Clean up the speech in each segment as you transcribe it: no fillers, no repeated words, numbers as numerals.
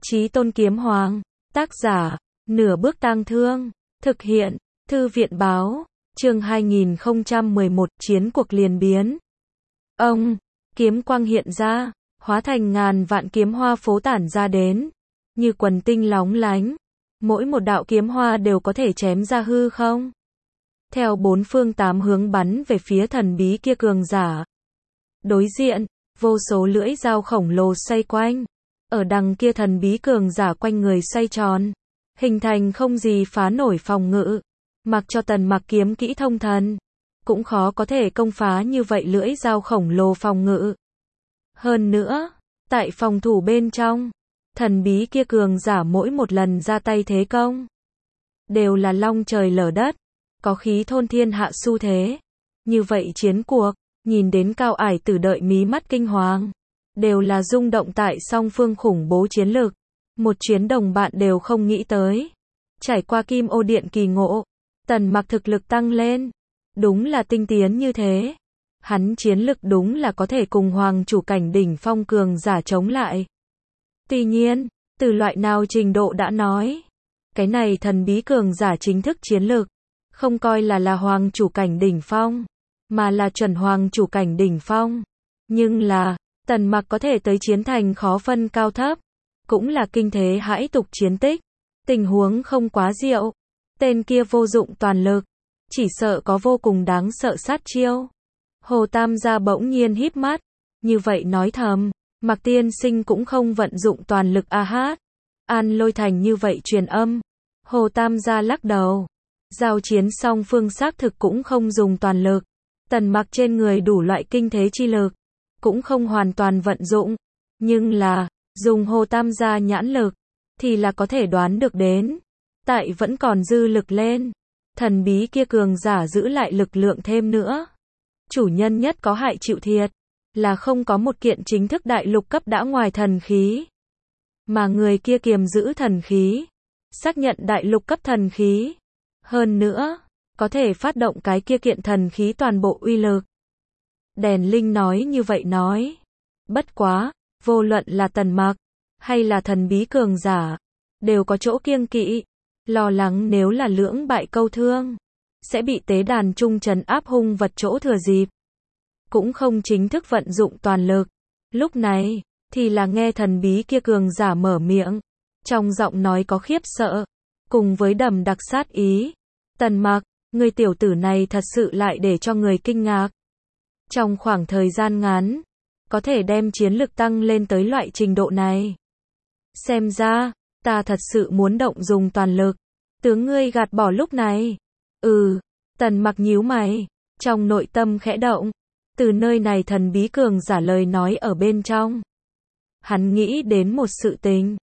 Chí Tôn Kiếm Hoàng. Tác giả, Nửa Bước Tang Thương. Thực hiện, Thư viện Báo. Chương 2011, Chiến cuộc liền biến. Ông, kiếm quang hiện ra, hóa thành ngàn vạn kiếm hoa phố tản ra đến, như quần tinh lóng lánh. Mỗi một đạo kiếm hoa đều có thể chém ra hư không. Theo bốn phương tám hướng bắn về phía thần bí kia cường giả. Đối diện, vô số lưỡi dao khổng lồ xoay quanh. Ở đằng kia thần bí cường giả quanh người xoay tròn, hình thành không gì phá nổi phòng ngự. Mặc cho Tần Mặc kiếm kỹ thông thần, cũng khó có thể công phá như vậy lưỡi dao khổng lồ phòng ngự. Hơn nữa, tại phòng thủ bên trong, thần bí kia cường giả mỗi một lần ra tay thế công, đều là long trời lở đất, có khí thôn thiên hạ xu thế. Như vậy chiến cuộc, nhìn đến Cao Ải Tử đợi mí mắt kinh hoàng, đều là rung động tại song phương khủng bố chiến lực. Một chuyến đồng bạn đều không nghĩ tới. Trải qua Kim Ô Điện kỳ ngộ, Tần Mặc thực lực tăng lên, đúng là tinh tiến như thế. Hắn chiến lực đúng là có thể cùng hoàng chủ cảnh đỉnh phong cường giả chống lại. Tuy nhiên, từ loại nào trình độ đã nói, cái này thần bí cường giả chính thức chiến lực, không coi là hoàng chủ cảnh đỉnh phong, mà là chuẩn hoàng chủ cảnh đỉnh phong. Nhưng là, Tần Mặc có thể tới chiến thành khó phân cao thấp, cũng là kinh thế hãi tục chiến tích. Tình huống không quá diệu, tên kia vô dụng toàn lực, chỉ sợ có vô cùng đáng sợ sát chiêu. Hồ Tam gia bỗng nhiên híp mắt, như vậy nói thầm, Mặc tiên sinh cũng không vận dụng toàn lực a hát. An Lôi Thành như vậy truyền âm. Hồ Tam gia lắc đầu. Giao chiến song phương xác thực cũng không dùng toàn lực. Tần Mặc trên người đủ loại kinh thế chi lực, cũng không hoàn toàn vận dụng. Nhưng là, dùng Hồ Tam gia nhãn lực, thì là có thể đoán được đến. Tại vẫn còn dư lực lên, thần bí kia cường giả giữ lại lực lượng thêm nữa. Chủ nhân nhất có hại chịu thiệt, là không có một kiện chính thức đại lục cấp đã ngoài thần khí. Mà người kia kiềm giữ thần khí, xác nhận đại lục cấp thần khí. Hơn nữa, có thể phát động cái kia kiện thần khí toàn bộ uy lực. Đèn Linh nói như vậy nói. Bất quá, vô luận là Tần Mặc, hay là thần bí cường giả, đều có chỗ kiêng kỵ, lo lắng nếu là lưỡng bại câu thương, sẽ bị tế đàn trung trấn áp hung vật chỗ thừa dịp. Cũng không chính thức vận dụng toàn lực. Lúc này, thì là nghe thần bí kia cường giả mở miệng, trong giọng nói có khiếp sợ, cùng với đầm đặc sát ý. Tần Mặc, người tiểu tử này thật sự lại để cho người kinh ngạc. Trong khoảng thời gian ngắn, có thể đem chiến lực tăng lên tới loại trình độ này. Xem ra, ta thật sự muốn động dùng toàn lực. Tướng ngươi gạt bỏ lúc này. Tần Mặc nhíu mày, trong nội tâm khẽ động. Từ nơi này thần bí cường giả lời nói ở bên trong, hắn nghĩ đến một sự tình.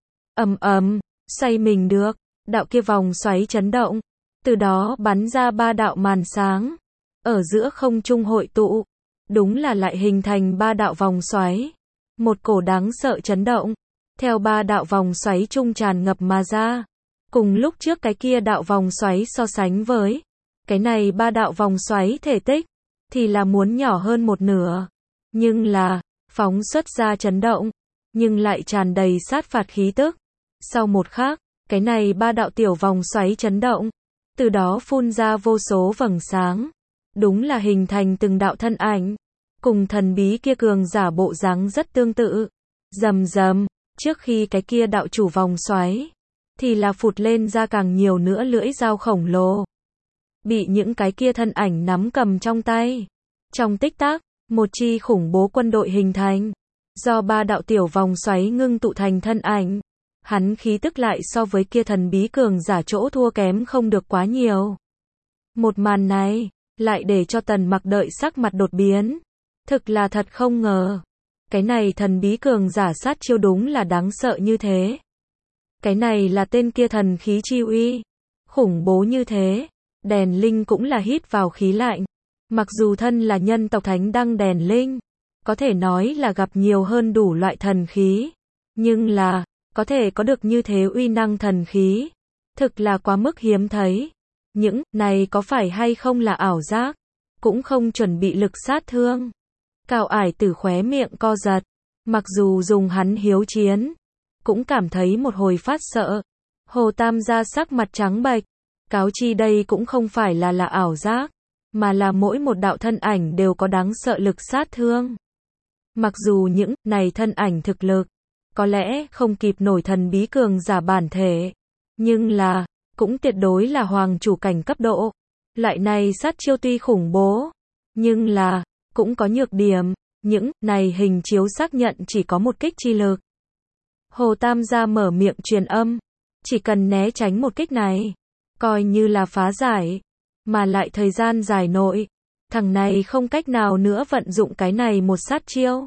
Xoay mình được, đạo kia vòng xoáy chấn động, từ đó bắn ra ba đạo màn sáng, ở giữa không trung hội tụ, đúng là lại hình thành ba đạo vòng xoáy. Một cổ đáng sợ chấn động, theo ba đạo vòng xoáy trung tràn ngập mà ra. Cùng lúc trước cái kia đạo vòng xoáy so sánh với, cái này ba đạo vòng xoáy thể tích, thì là muốn nhỏ hơn một nửa. Nhưng là, phóng xuất ra chấn động, nhưng lại tràn đầy sát phạt khí tức. Sau một khắc, cái này ba đạo tiểu vòng xoáy chấn động, từ đó phun ra vô số vầng sáng. Đúng là hình thành từng đạo thân ảnh, cùng thần bí kia cường giả bộ dáng rất tương tự. Rầm rầm, trước khi cái kia đạo chủ vòng xoáy, thì là phụt lên ra càng nhiều nữa lưỡi dao khổng lồ. Bị những cái kia thân ảnh nắm cầm trong tay. Trong tích tắc, một chi khủng bố quân đội hình thành. Do ba đạo tiểu vòng xoáy ngưng tụ thành thân ảnh. Hắn khí tức lại so với kia thần bí cường giả chỗ thua kém không được quá nhiều. Một màn này, lại để cho Tần Mặc đợi sắc mặt đột biến. Thực là thật không ngờ. Cái này thần bí cường giả sát chiêu đúng là đáng sợ như thế. Cái này là tên kia thần khí chi uy. Khủng bố như thế. Đèn Linh cũng là hít vào khí lạnh. Mặc dù thân là nhân tộc Thánh Đăng Đèn Linh, có thể nói là gặp nhiều hơn đủ loại thần khí. Nhưng là, có thể có được như thế uy năng thần khí, thực là quá mức hiếm thấy. Những này có phải hay không là ảo giác, cũng không chuẩn bị lực sát thương. Cao Ải Tử khóe miệng co giật. Mặc dù dùng hắn hiếu chiến, cũng cảm thấy một hồi phát sợ. Hồ Tam gia sắc mặt trắng bệch, cáo chi đây cũng không phải là ảo giác, mà là mỗi một đạo thân ảnh đều có đáng sợ lực sát thương. Mặc dù những này thân ảnh thực lực có lẽ không kịp nổi thần bí cường giả bản thể, nhưng là cũng tuyệt đối là hoàng chủ cảnh cấp độ. Loại này sát chiêu tuy khủng bố, nhưng là cũng có nhược điểm, những này hình chiếu xác nhận chỉ có một kích chi lực. Hồ Tam gia mở miệng truyền âm, chỉ cần né tránh một kích này, coi như là phá giải, mà lại thời gian dài nội, thằng này không cách nào nữa vận dụng cái này một sát chiêu.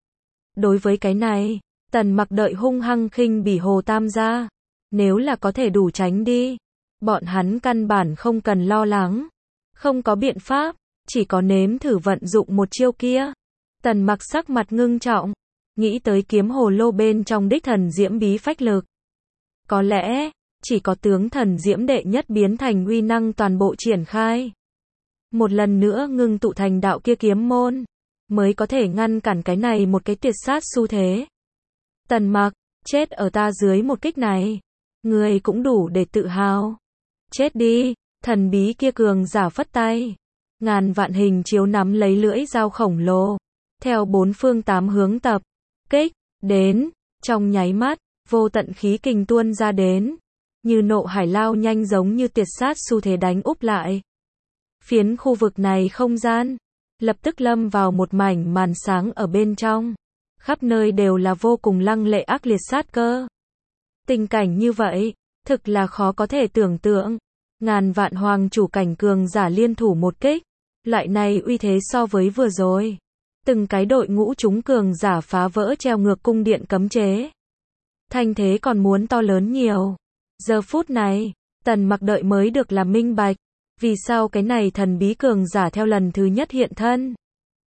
Đối với cái này, Tần Mặc đợi hung hăng khinh bỉ Hồ Tam gia, nếu là có thể đủ tránh đi, bọn hắn căn bản không cần lo lắng, không có biện pháp, chỉ có nếm thử vận dụng một chiêu kia. Tần Mặc sắc mặt ngưng trọng, nghĩ tới kiếm hồ lô bên trong đích thần diễm bí phách lực. Có lẽ, chỉ có tướng thần diễm đệ nhất biến thành uy năng toàn bộ triển khai. Một lần nữa ngưng tụ thành đạo kia kiếm môn, mới có thể ngăn cản cái này một cái tuyệt sát xu thế. Tần Mặc, chết ở ta dưới một kích này, người cũng đủ để tự hào. Chết đi, thần bí kia cường giả phất tay. Ngàn vạn hình chiếu nắm lấy lưỡi dao khổng lồ, theo bốn phương tám hướng tập kích đến, trong nháy mắt, vô tận khí kình tuôn ra đến, như nộ hải lao nhanh giống như tuyệt sát xu thế đánh úp lại. Phiến khu vực này không gian, lập tức lâm vào một mảnh màn sáng ở bên trong, khắp nơi đều là vô cùng lăng lệ ác liệt sát cơ. Tình cảnh như vậy, thực là khó có thể tưởng tượng. Ngàn vạn hoàng chủ cảnh cường giả liên thủ một kích, loại này uy thế so với vừa rồi, từng cái đội ngũ chúng cường giả phá vỡ treo ngược cung điện cấm chế, thanh thế còn muốn to lớn nhiều. Giờ phút này, Tần Mặc đợi mới được là minh bạch, vì sao cái này thần bí cường giả theo lần thứ nhất hiện thân,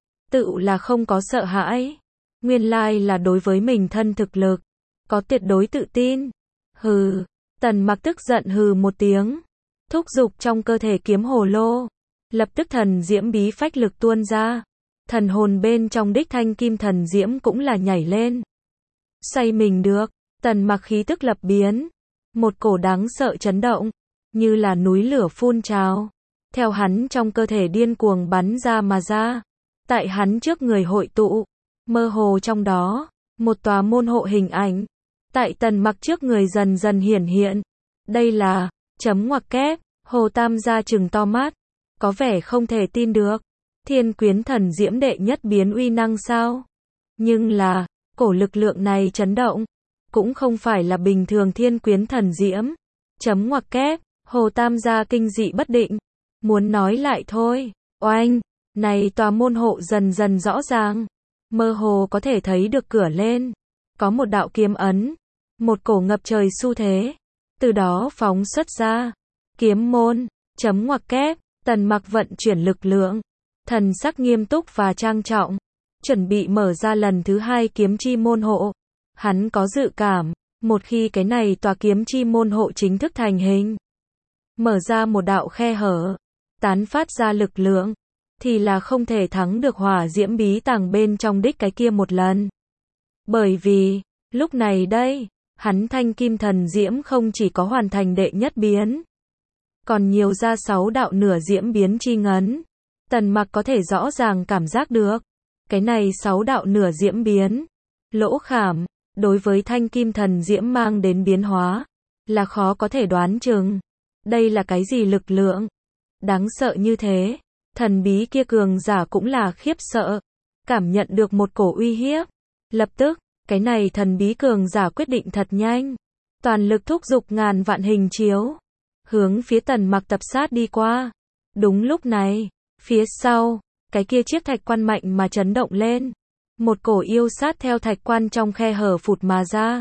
tự là không có sợ hãi, nguyên lai là đối với mình thân thực lực có tuyệt đối tự tin. Hừ, Tần Mặc tức giận hừ một tiếng, thúc giục trong cơ thể kiếm hồ lô, lập tức thần diễm bí phách lực tuôn ra, thần hồn bên trong đích thanh kim thần diễm cũng là nhảy lên. Say mình được, Tần Mặc khí tức lập biến, một cổ đáng sợ chấn động, như là núi lửa phun trào, theo hắn trong cơ thể điên cuồng bắn ra mà ra, tại hắn trước người hội tụ, mơ hồ trong đó, một tòa môn hộ hình ảnh, tại Tần Mặc trước người dần dần hiển hiện. Đây là chấm ngoặc kép. Hồ Tam gia trừng to mắt, có vẻ không thể tin được. Thiên quyến thần diễm đệ nhất biến uy năng sao? Nhưng là, cổ lực lượng này chấn động, cũng không phải là bình thường thiên quyến thần diễm. Chấm ngoặc kép, Hồ Tam gia kinh dị bất định, muốn nói lại thôi. Oanh, này tòa môn hộ dần dần rõ ràng, mơ hồ có thể thấy được cửa lên, có một đạo kiếm ấn, một cổ ngập trời xu thế, từ đó phóng xuất ra. Kiếm môn, chấm ngoặc kép, Tần Mặc vận chuyển lực lượng, thần sắc nghiêm túc và trang trọng, chuẩn bị mở ra lần thứ hai kiếm chi môn hộ. Hắn có dự cảm, một khi cái này tòa kiếm chi môn hộ chính thức thành hình, mở ra một đạo khe hở, tán phát ra lực lượng, thì là không thể thắng được hỏa diễm bí tàng bên trong đích cái kia một lần. Bởi vì, lúc này đây, hắn thanh kim thần diễm không chỉ có hoàn thành đệ nhất biến, còn nhiều ra 6 đạo nửa diễm biến chi ngấn. Tần Mặc có thể rõ ràng cảm giác được, cái này 6 đạo nửa diễm biến, lỗ khảm, đối với thanh kim thần diễm mang đến biến hóa, là khó có thể đoán chừng. Đây là cái gì lực lượng? Đáng sợ như thế, thần bí kia cường giả cũng là khiếp sợ, cảm nhận được một cổ uy hiếp. Lập tức, cái này thần bí cường giả quyết định thật nhanh, toàn lực thúc giục ngàn vạn hình chiếu, hướng phía Tần Mặc tập sát đi qua. Đúng lúc này, phía sau, cái kia chiếc thạch quan mạnh mà chấn động lên, một cổ yêu sát theo thạch quan trong khe hở phụt mà ra,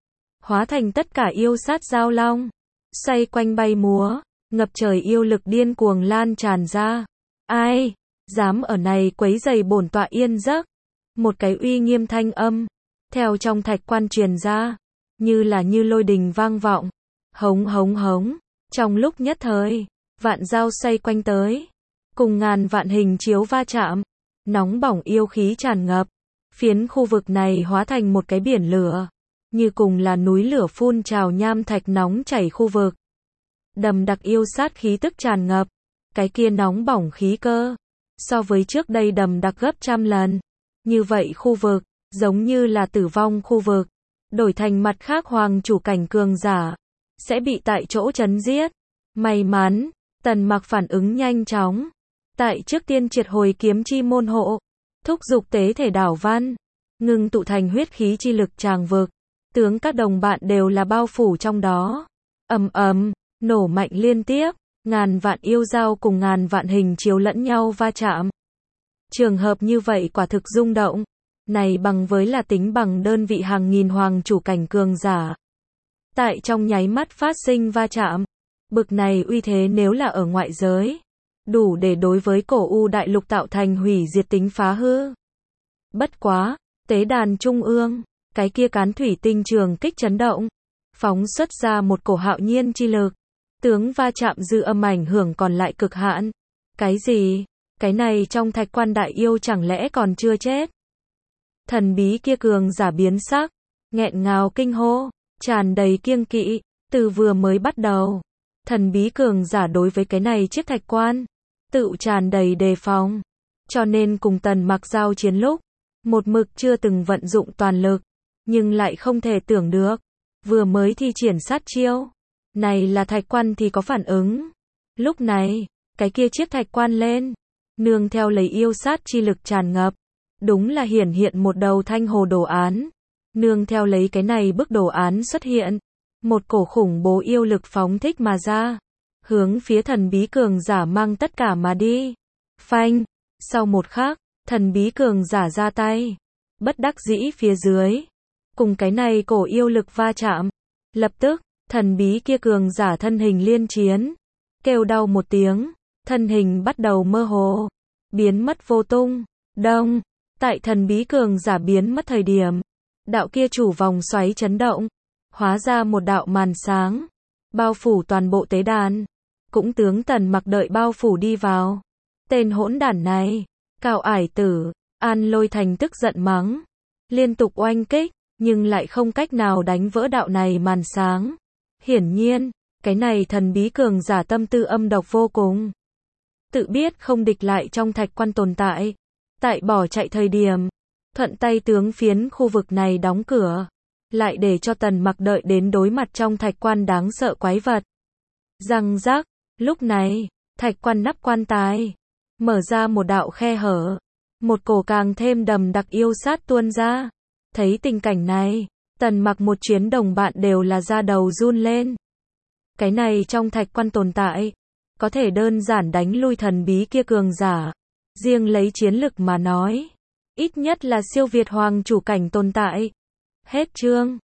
hóa thành tất cả yêu sát giao long, xoay quanh bay múa, ngập trời yêu lực điên cuồng lan tràn ra. Ai dám ở này quấy rầy bổn tọa yên giấc? Một cái uy nghiêm thanh âm theo trong thạch quan truyền ra, như lôi đình vang vọng. Hống hống hống, trong lúc nhất thời, vạn dao xoay quanh tới, cùng ngàn vạn hình chiếu va chạm, nóng bỏng yêu khí tràn ngập, phiến khu vực này hóa thành một cái biển lửa, như cùng là núi lửa phun trào nham thạch nóng chảy khu vực. Đầm đặc yêu sát khí tức tràn ngập, cái kia nóng bỏng khí cơ, so với trước đây đầm đặc gấp trăm lần. Như vậy khu vực, giống như là tử vong khu vực, đổi thành mặt khác hoàng chủ cảnh cường giả, sẽ bị tại chỗ chấn giết. May mắn, Tần Mặc phản ứng nhanh chóng, tại trước tiên triệt hồi kiếm chi môn hộ, thúc giục tế thể đảo văn, ngưng tụ thành huyết khí chi lực tràng vực, tướng các đồng bạn đều là bao phủ trong đó. Ầm ầm, nổ mạnh liên tiếp, ngàn vạn yêu dao cùng ngàn vạn hình chiếu lẫn nhau va chạm. Trường hợp như vậy quả thực rung động, này bằng với là tính bằng đơn vị hàng nghìn hoàng chủ cảnh cường giả. Tại trong nháy mắt phát sinh va chạm, bực này uy thế nếu là ở ngoại giới, đủ để đối với cổ U đại lục tạo thành hủy diệt tính phá hư. Bất quá, tế đàn trung ương, cái kia cán thủy tinh trường kích chấn động, phóng xuất ra một cổ hạo nhiên chi lực, tướng va chạm dư âm ảnh hưởng còn lại cực hạn. Cái gì? Cái này trong thạch quan đại yêu chẳng lẽ còn chưa chết? Thần bí kia cường giả biến sắc, nghẹn ngào kinh hô, tràn đầy kiêng kỵ, từ vừa mới bắt đầu. Thần bí cường giả đối với cái này chiếc thạch quan, tự tràn đầy đề phòng. Cho nên cùng Tần Mặc giao chiến lúc, một mực chưa từng vận dụng toàn lực, nhưng lại không thể tưởng được, vừa mới thi triển sát chiêu, này là thạch quan thì có phản ứng. Lúc này, cái kia chiếc thạch quan lên, nương theo lấy yêu sát chi lực tràn ngập, đúng là hiển hiện một đầu thanh hồ đồ án. Nương theo lấy cái này bức đồ án xuất hiện, một cổ khủng bố yêu lực phóng thích mà ra, hướng phía thần bí cường giả mang tất cả mà đi. Phanh, sau một khắc, thần bí cường giả ra tay, bất đắc dĩ phía dưới, cùng cái này cổ yêu lực va chạm, lập tức, thần bí kia cường giả thân hình liên chiến, kêu đau một tiếng, thân hình bắt đầu mơ hồ, biến mất vô tung. Đông, tại thần bí cường giả biến mất thời điểm, đạo kia chủ vòng xoáy chấn động, hóa ra một đạo màn sáng, bao phủ toàn bộ tế đàn, cũng tướng Tần Mặc đợi bao phủ đi vào. Tên hỗn đản này, Cao Ải Tử, An Lôi Thành tức giận mắng, liên tục oanh kích, nhưng lại không cách nào đánh vỡ đạo này màn sáng. Hiển nhiên, cái này thần bí cường giả tâm tư âm độc vô cùng. Tự biết không địch lại trong thạch quan tồn tại, tại bỏ chạy thời điểm, thuận tay tướng phiến khu vực này đóng cửa, lại để cho Tần Mặc đợi đến đối mặt trong thạch quan đáng sợ quái vật. Răng rắc, lúc này, thạch quan nắp quan tài, mở ra một đạo khe hở, một cổ càng thêm đầm đặc yêu sát tuôn ra. Thấy tình cảnh này, Tần Mặc một chuyến đồng bạn đều là da đầu run lên. Cái này trong thạch quan tồn tại, có thể đơn giản đánh lui thần bí kia cường giả. Riêng lấy chiến lực mà nói, ít nhất là siêu việt hoàng chủ cảnh tồn tại. Hết chương.